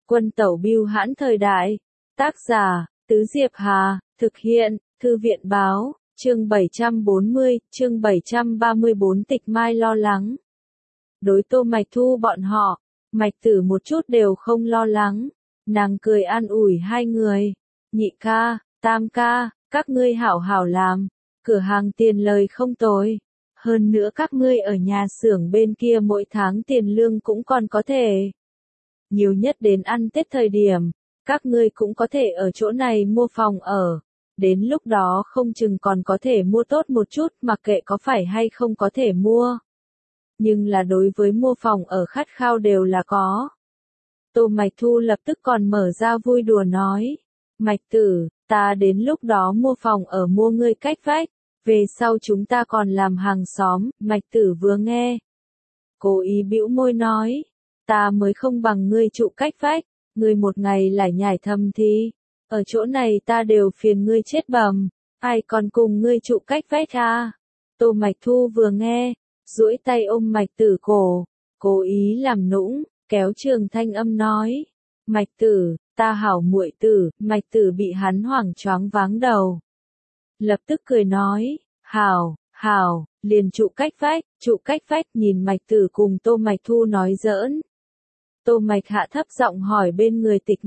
Quân tẩu bưu hãn thời đại. Tác giả, Tứ Diệp Hà, thực hiện, Thư viện báo, chương 740, chương 734 Tịch Mai lo lắng. Đối Tô Mạch Thu bọn họ, Mạch Tử một chút đều không lo lắng, nàng cười an ủi hai người. Nhị ca, tam ca, các ngươi hảo hảo làm, cửa hàng tiền lời không tồi. Hơn nữa các ngươi ở nhà xưởng bên kia mỗi tháng tiền lương cũng còn có thể. Nhiều nhất đến ăn Tết thời điểm, các ngươi cũng có thể ở chỗ này mua phòng ở. Đến lúc đó không chừng còn có thể mua tốt một chút mặc kệ có phải hay không có thể mua. Nhưng là đối với mua phòng ở khát khao đều là có. Tô Mạch Thu lập tức còn mở ra vui đùa nói. Mạch Tử, ta đến lúc đó mua phòng ở mua ngươi cách vách. Về sau chúng ta còn làm hàng xóm, Mạch Tử vừa nghe. Cố ý bĩu môi nói, ta mới không bằng ngươi trụ cách vách, ngươi một ngày lại nhảy thầm thì, ở chỗ này ta đều phiền ngươi chết bầm, ai còn cùng ngươi trụ cách vách à? Tô Mạch Thu vừa nghe, duỗi tay ôm Mạch Tử cổ, cố ý làm nũng, kéo trường thanh âm nói, Mạch Tử, ta hảo muội tử, Mạch Tử bị hắn hoảng choáng váng đầu. Lập tức cười nói, hảo, liền trụ cách vách nhìn Mạch Tử cùng Tô Mạch Thu nói giỡn. Tô Mạch hạ thấp giọng hỏi bên người Tịch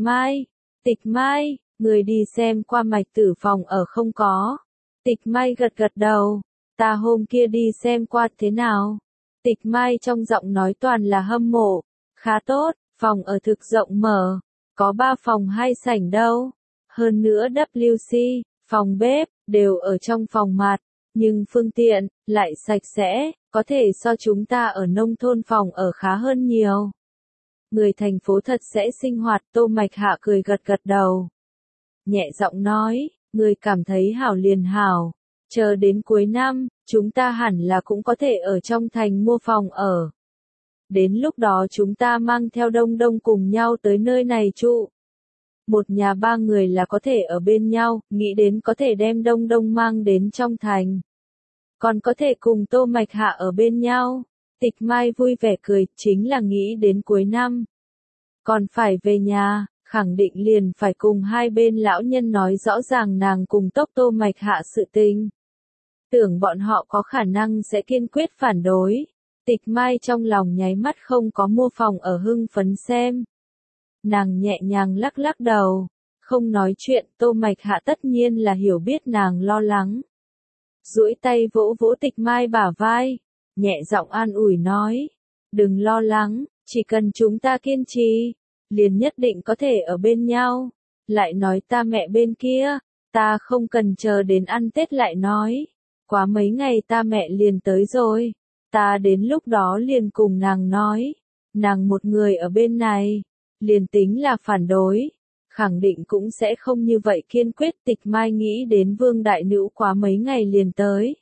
Mai, người đi xem qua Mạch Tử phòng ở không có. Tịch Mai gật gật đầu, ta hôm kia đi xem qua thế nào. Tịch Mai trong giọng nói toàn là hâm mộ, khá tốt, phòng ở thực rộng mở, có 3 phòng 2 sảnh đâu. Hơn nữa WC, phòng bếp, đều ở trong phòng mặt, nhưng phương tiện, lại sạch sẽ, có thể so chúng ta ở nông thôn phòng ở khá hơn nhiều. Người thành phố thật sẽ sinh hoạt, Tô Mạch Hạ cười gật gật đầu. Nhẹ giọng nói, người cảm thấy hảo liền hảo, chờ đến cuối năm, chúng ta hẳn là cũng có thể ở trong thành mua phòng ở. Đến lúc đó chúng ta mang theo Đông Đông cùng nhau tới nơi này trụ. Một nhà 3 người là có thể ở bên nhau, nghĩ đến có thể đem Đông Đông mang đến trong thành. Còn có thể cùng Tô Mạch Hạ ở bên nhau. Tịch Mai vui vẻ cười, chính là nghĩ đến cuối năm. Còn phải về nhà, khẳng định liền phải cùng hai bên lão nhân nói rõ ràng nàng cùng Tô Mạch Hạ sự tình. Tưởng bọn họ có khả năng sẽ kiên quyết phản đối. Tịch Mai trong lòng nháy mắt không có mua phòng ở hưng phấn xem. Nàng nhẹ nhàng lắc lắc đầu, không nói chuyện, Tô Mạch Hạ tất nhiên là hiểu biết nàng lo lắng. Duỗi tay vỗ vỗ Tịch Mai bả vai, nhẹ giọng an ủi nói, đừng lo lắng, chỉ cần chúng ta kiên trì, liền nhất định có thể ở bên nhau. Lại nói ta mẹ bên kia, ta không cần chờ đến ăn Tết lại nói, quá mấy ngày ta mẹ liền tới rồi, ta đến lúc đó liền cùng nàng nói, nàng một người ở bên này. Liền tính là phản đối, khẳng định cũng sẽ không như vậy kiên quyết. Tịch Mai nghĩ đến Vương Đại Nữ quá mấy ngày liền tới.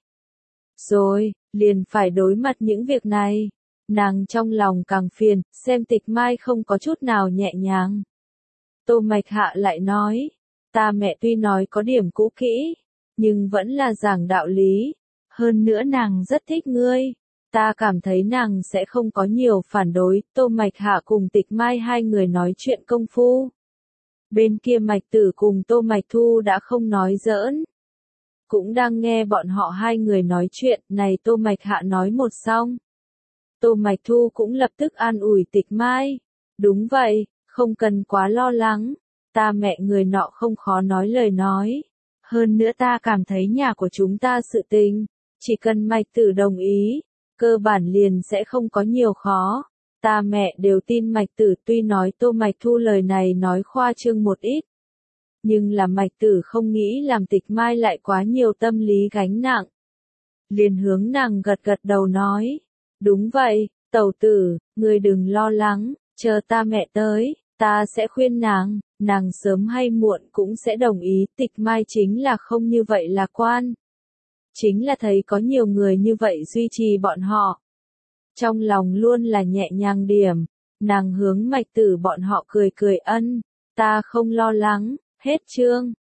Rồi, liền phải đối mặt những việc này. Nàng trong lòng càng phiền, xem Tịch Mai không có chút nào nhẹ nhàng. Tô Mạch Hạ lại nói, ta mẹ tuy nói có điểm cũ kỹ, nhưng vẫn là giảng đạo lý. Hơn nữa nàng rất thích ngươi. Ta cảm thấy nàng sẽ không có nhiều phản đối. Tô Mạch Hạ cùng Tịch Mai hai người nói chuyện công phu. Bên kia Mạch Tử cùng Tô Mạch Thu đã không nói giỡn. Cũng đang nghe bọn họ hai người nói chuyện, này Tô Mạch Hạ nói một xong. Tô Mạch Thu cũng lập tức an ủi Tịch Mai. Đúng vậy, không cần quá lo lắng. Ta mẹ người nọ không khó nói lời nói. Hơn nữa ta cảm thấy nhà của chúng ta sự tình, chỉ cần Mạch Tử đồng ý, cơ bản liền sẽ không có nhiều khó. Ta mẹ đều tin Mạch Tử, tuy nói Tô Mạch Thu lời này nói khoa trương một ít. Nhưng là Mạch Tử không nghĩ làm Tịch Mai lại quá nhiều tâm lý gánh nặng. Liền hướng nàng gật gật đầu nói. Đúng vậy, tẩu tử, ngươi đừng lo lắng, chờ ta mẹ tới, ta sẽ khuyên nàng sớm hay muộn cũng sẽ đồng ý. Tịch Mai chính là không như vậy lạc quan. Chính là thấy có nhiều người như vậy duy trì bọn họ. Trong lòng luôn là nhẹ nhàng điểm, nàng hướng Mạch Tử bọn họ cười cười ân, ta không lo lắng, hết chương.